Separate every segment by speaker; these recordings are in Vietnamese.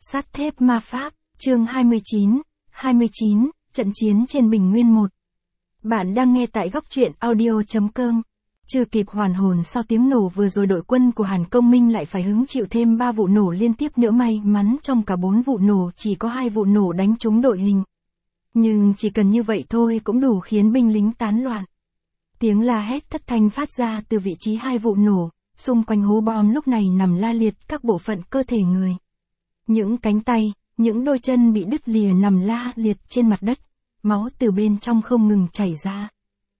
Speaker 1: Sắt thép ma pháp, chương 29, trận chiến trên Bình Nguyên 1. Bạn đang nghe tại góc truyện audio.com. Chưa kịp hoàn hồn sau tiếng nổ vừa rồi, đội quân của Hàn Công Minh lại phải hứng chịu thêm 3 vụ nổ liên tiếp nữa. May mắn trong cả 4 vụ nổ chỉ có 2 vụ nổ đánh trúng đội hình. Nhưng chỉ cần như vậy thôi cũng đủ khiến binh lính tán loạn. Tiếng la hét thất thanh phát ra từ vị trí 2 vụ nổ, xung quanh hố bom lúc này nằm la liệt các bộ phận cơ thể người. Những cánh tay, những đôi chân bị đứt lìa nằm la liệt trên mặt đất, máu từ bên trong không ngừng chảy ra.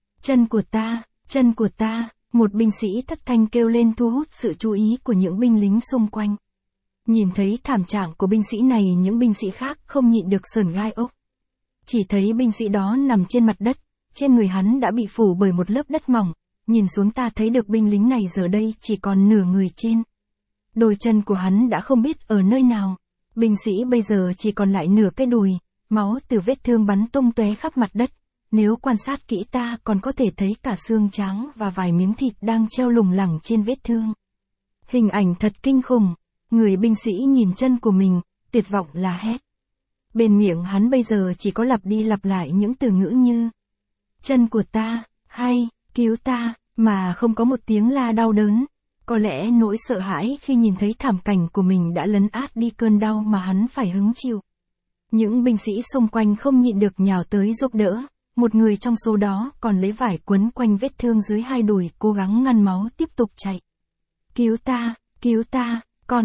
Speaker 1: Chân của ta, một binh sĩ thất thanh kêu lên thu hút sự chú ý của những binh lính xung quanh. Nhìn thấy thảm trạng của binh sĩ này, những binh sĩ khác không nhịn được sởn gai ốc. Chỉ thấy binh sĩ đó nằm trên mặt đất, trên người hắn đã bị phủ bởi một lớp đất mỏng, nhìn xuống ta thấy được binh lính này giờ đây chỉ còn nửa người trên. Đôi chân của hắn đã không biết ở nơi nào, binh sĩ bây giờ chỉ còn lại nửa cái đùi, máu từ vết thương bắn tung tóe khắp mặt đất. Nếu quan sát kỹ ta còn có thể thấy cả xương trắng và vài miếng thịt đang treo lủng lẳng trên vết thương. Hình ảnh thật kinh khủng, người binh sĩ nhìn chân của mình, tuyệt vọng la hét. Bên miệng hắn bây giờ chỉ có lặp đi lặp lại những từ ngữ như chân của ta, hay, cứu ta, mà không có một tiếng la đau đớn. Có lẽ nỗi sợ hãi khi nhìn thấy thảm cảnh của mình đã lấn át đi cơn đau mà hắn phải hứng chịu. Những binh sĩ xung quanh không nhịn được nhào tới giúp đỡ, một người trong số đó còn lấy vải quấn quanh vết thương dưới 2 đùi cố gắng ngăn máu tiếp tục chạy. Cứu ta,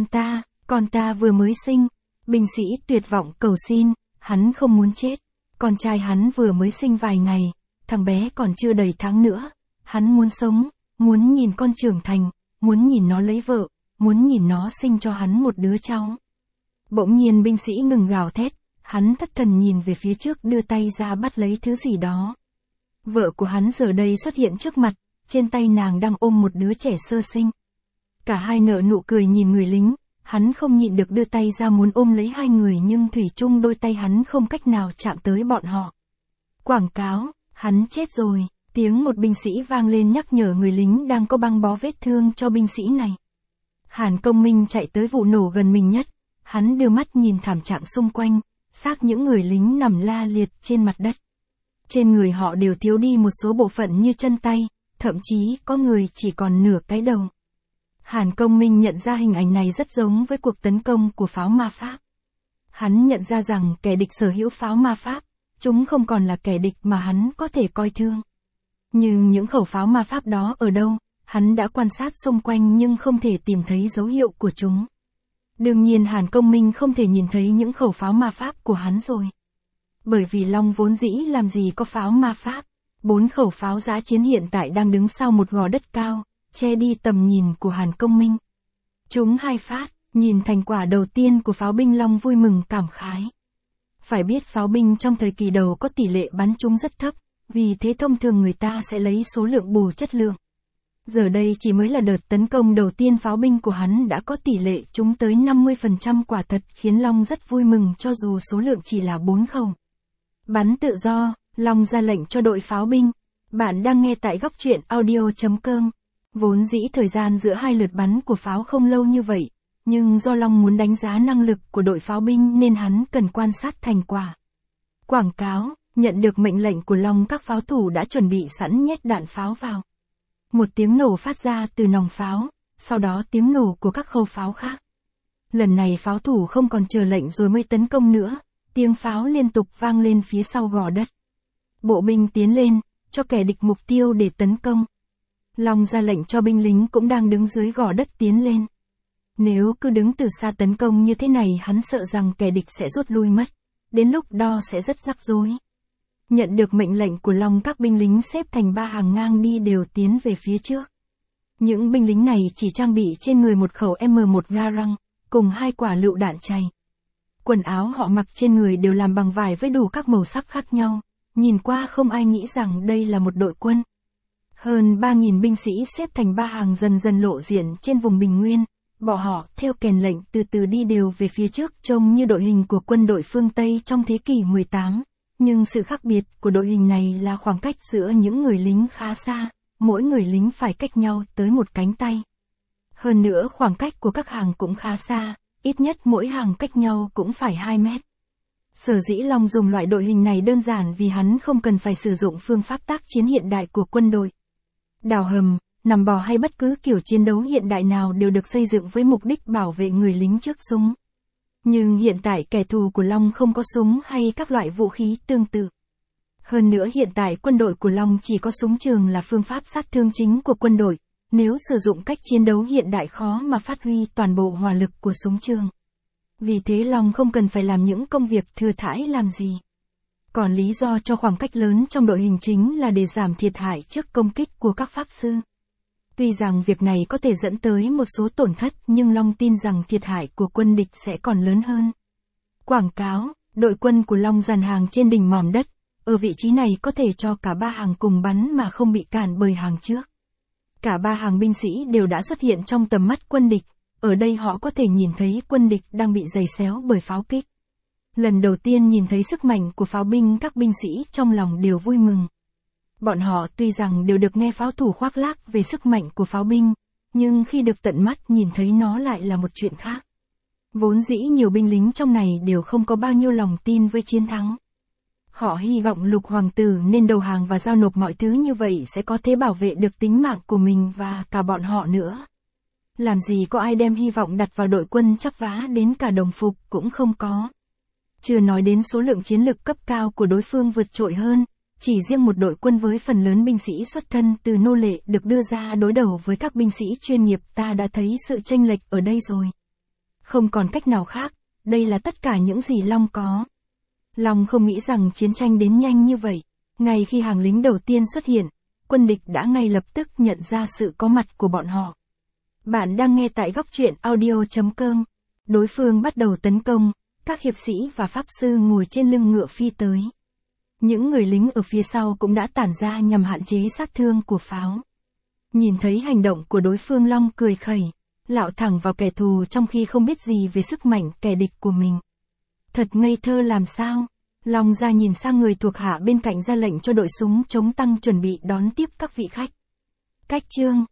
Speaker 1: con ta vừa mới sinh. Binh sĩ tuyệt vọng cầu xin, hắn không muốn chết. Con trai hắn vừa mới sinh vài ngày, thằng bé còn chưa đầy tháng nữa. Hắn muốn sống, muốn nhìn con trưởng thành, muốn nhìn nó lấy vợ, muốn nhìn nó sinh cho hắn một đứa cháu. Bỗng nhiên binh sĩ ngừng gào thét, hắn thất thần nhìn về phía trước, đưa tay ra bắt lấy thứ gì đó. Vợ của hắn giờ đây xuất hiện trước mặt, trên tay nàng đang ôm một đứa trẻ sơ sinh. Cả hai nở nụ cười nhìn người lính, hắn không nhịn được đưa tay ra muốn ôm lấy hai người, nhưng thủy chung đôi tay hắn không cách nào chạm tới bọn họ. Quảng cáo, hắn chết rồi. Tiếng một binh sĩ vang lên nhắc nhở người lính đang có băng bó vết thương cho binh sĩ này. Hàn Công Minh chạy tới vụ nổ gần mình nhất, hắn đưa mắt nhìn thảm trạng xung quanh, xác những người lính nằm la liệt trên mặt đất. Trên người họ đều thiếu đi một số bộ phận như chân tay, thậm chí có người chỉ còn nửa cái đầu. Hàn Công Minh nhận ra hình ảnh này rất giống với cuộc tấn công của pháo ma pháp. Hắn nhận ra rằng kẻ địch sở hữu pháo ma pháp, chúng không còn là kẻ địch mà hắn có thể coi thương. Nhưng những khẩu pháo ma pháp đó ở đâu, hắn đã quan sát xung quanh nhưng không thể tìm thấy dấu hiệu của chúng. Đương nhiên Hàn Công Minh không thể nhìn thấy những khẩu pháo ma pháp của hắn rồi. Bởi vì Long vốn dĩ làm gì có pháo ma pháp. 4 khẩu pháo dã chiến hiện tại đang đứng sau một gò đất cao, che đi tầm nhìn của Hàn Công Minh. Chúng 2 phát, nhìn thành quả đầu tiên của pháo binh, Long vui mừng cảm khái. Phải biết pháo binh trong thời kỳ đầu có tỷ lệ bắn trúng rất thấp, vì thế thông thường người ta sẽ lấy số lượng bù chất lượng. Giờ đây chỉ mới là đợt tấn công đầu tiên pháo binh của hắn đã có tỷ lệ trúng tới 50%, quả thật khiến Long rất vui mừng cho dù số lượng chỉ là 4 khẩu. Bắn tự do, Long ra lệnh cho đội pháo binh. Bạn đang nghe tại góc truyện audio.com. Vốn dĩ thời gian giữa 2 lượt bắn của pháo không lâu như vậy, nhưng do Long muốn đánh giá năng lực của đội pháo binh nên hắn cần quan sát thành quả. Quảng cáo, nhận được mệnh lệnh của Long, các pháo thủ đã chuẩn bị sẵn nhét đạn pháo vào. Một tiếng nổ phát ra từ nòng pháo, sau đó tiếng nổ của các khẩu pháo khác. Lần này pháo thủ không còn chờ lệnh rồi mới tấn công nữa, tiếng pháo liên tục vang lên phía sau gò đất. Bộ binh tiến lên, cho kẻ địch mục tiêu để tấn công. Long ra lệnh cho binh lính cũng đang đứng dưới gò đất tiến lên. Nếu cứ đứng từ xa tấn công như thế này, hắn sợ rằng kẻ địch sẽ rút lui mất, đến lúc đó sẽ rất rắc rối. Nhận được mệnh lệnh của Long, các binh lính xếp thành 3 hàng ngang đi đều tiến về phía trước. Những binh lính này chỉ trang bị trên người một khẩu M1 Garand, cùng 2 quả lựu đạn chày. Quần áo họ mặc trên người đều làm bằng vải với đủ các màu sắc khác nhau, nhìn qua không ai nghĩ rằng đây là một đội quân. Hơn 3.000 binh sĩ xếp thành 3 hàng dần dần lộ diện trên vùng Bình Nguyên, bọn họ theo kèn lệnh từ từ đi đều về phía trước, trông như đội hình của quân đội phương Tây trong thế kỷ 18. Nhưng sự khác biệt của đội hình này là khoảng cách giữa những người lính khá xa, mỗi người lính phải cách nhau tới một cánh tay. Hơn nữa khoảng cách của các hàng cũng khá xa, ít nhất mỗi hàng cách nhau cũng phải 2 mét. Sở dĩ Long dùng loại đội hình này đơn giản vì hắn không cần phải sử dụng phương pháp tác chiến hiện đại của quân đội. Đào hầm, nằm bò hay bất cứ kiểu chiến đấu hiện đại nào đều được xây dựng với mục đích bảo vệ người lính trước súng. Nhưng hiện tại kẻ thù của Long không có súng hay các loại vũ khí tương tự. Hơn nữa hiện tại quân đội của Long chỉ có súng trường là phương pháp sát thương chính của quân đội, nếu sử dụng cách chiến đấu hiện đại khó mà phát huy toàn bộ hỏa lực của súng trường. Vì thế Long không cần phải làm những công việc thừa thãi làm gì. Còn lý do cho khoảng cách lớn trong đội hình chính là để giảm thiệt hại trước công kích của các pháp sư. Tuy rằng việc này có thể dẫn tới một số tổn thất nhưng Long tin rằng thiệt hại của quân địch sẽ còn lớn hơn. Quảng cáo, đội quân của Long dàn hàng trên đỉnh mỏm đất, ở vị trí này có thể cho cả 3 hàng cùng bắn mà không bị cản bởi hàng trước. Cả 3 hàng binh sĩ đều đã xuất hiện trong tầm mắt quân địch, ở đây họ có thể nhìn thấy quân địch đang bị giày xéo bởi pháo kích. Lần đầu tiên nhìn thấy sức mạnh của pháo binh, các binh sĩ trong lòng đều vui mừng. Bọn họ tuy rằng đều được nghe pháo thủ khoác lác về sức mạnh của pháo binh, nhưng khi được tận mắt nhìn thấy nó lại là một chuyện khác. Vốn dĩ nhiều binh lính trong này đều không có bao nhiêu lòng tin với chiến thắng. Họ hy vọng Lục Hoàng tử nên đầu hàng và giao nộp mọi thứ, như vậy sẽ có thể bảo vệ được tính mạng của mình và cả bọn họ nữa. Làm gì có ai đem hy vọng đặt vào đội quân chắp vá đến cả đồng phục cũng không có. Chưa nói đến số lượng chiến lực cấp cao của đối phương vượt trội hơn, chỉ riêng một đội quân với phần lớn binh sĩ xuất thân từ nô lệ được đưa ra đối đầu với các binh sĩ chuyên nghiệp, ta đã thấy sự chênh lệch ở đây rồi. Không còn cách nào khác, đây là tất cả những gì Long có. Long không nghĩ rằng chiến tranh đến nhanh như vậy. Ngay khi hàng lính đầu tiên xuất hiện, quân địch đã ngay lập tức nhận ra sự có mặt của bọn họ. Bạn đang nghe tại góc truyện audio.com. Đối phương bắt đầu tấn công, các hiệp sĩ và pháp sư ngồi trên lưng ngựa phi tới. Những người lính ở phía sau cũng đã tản ra nhằm hạn chế sát thương của pháo. Nhìn thấy hành động của đối phương, Long cười khẩy, lạo thẳng vào kẻ thù trong khi không biết gì về sức mạnh kẻ địch của mình. Thật ngây thơ làm sao? Long ra nhìn sang người thuộc hạ bên cạnh ra lệnh cho đội súng chống tăng chuẩn bị đón tiếp các vị khách. Cách chương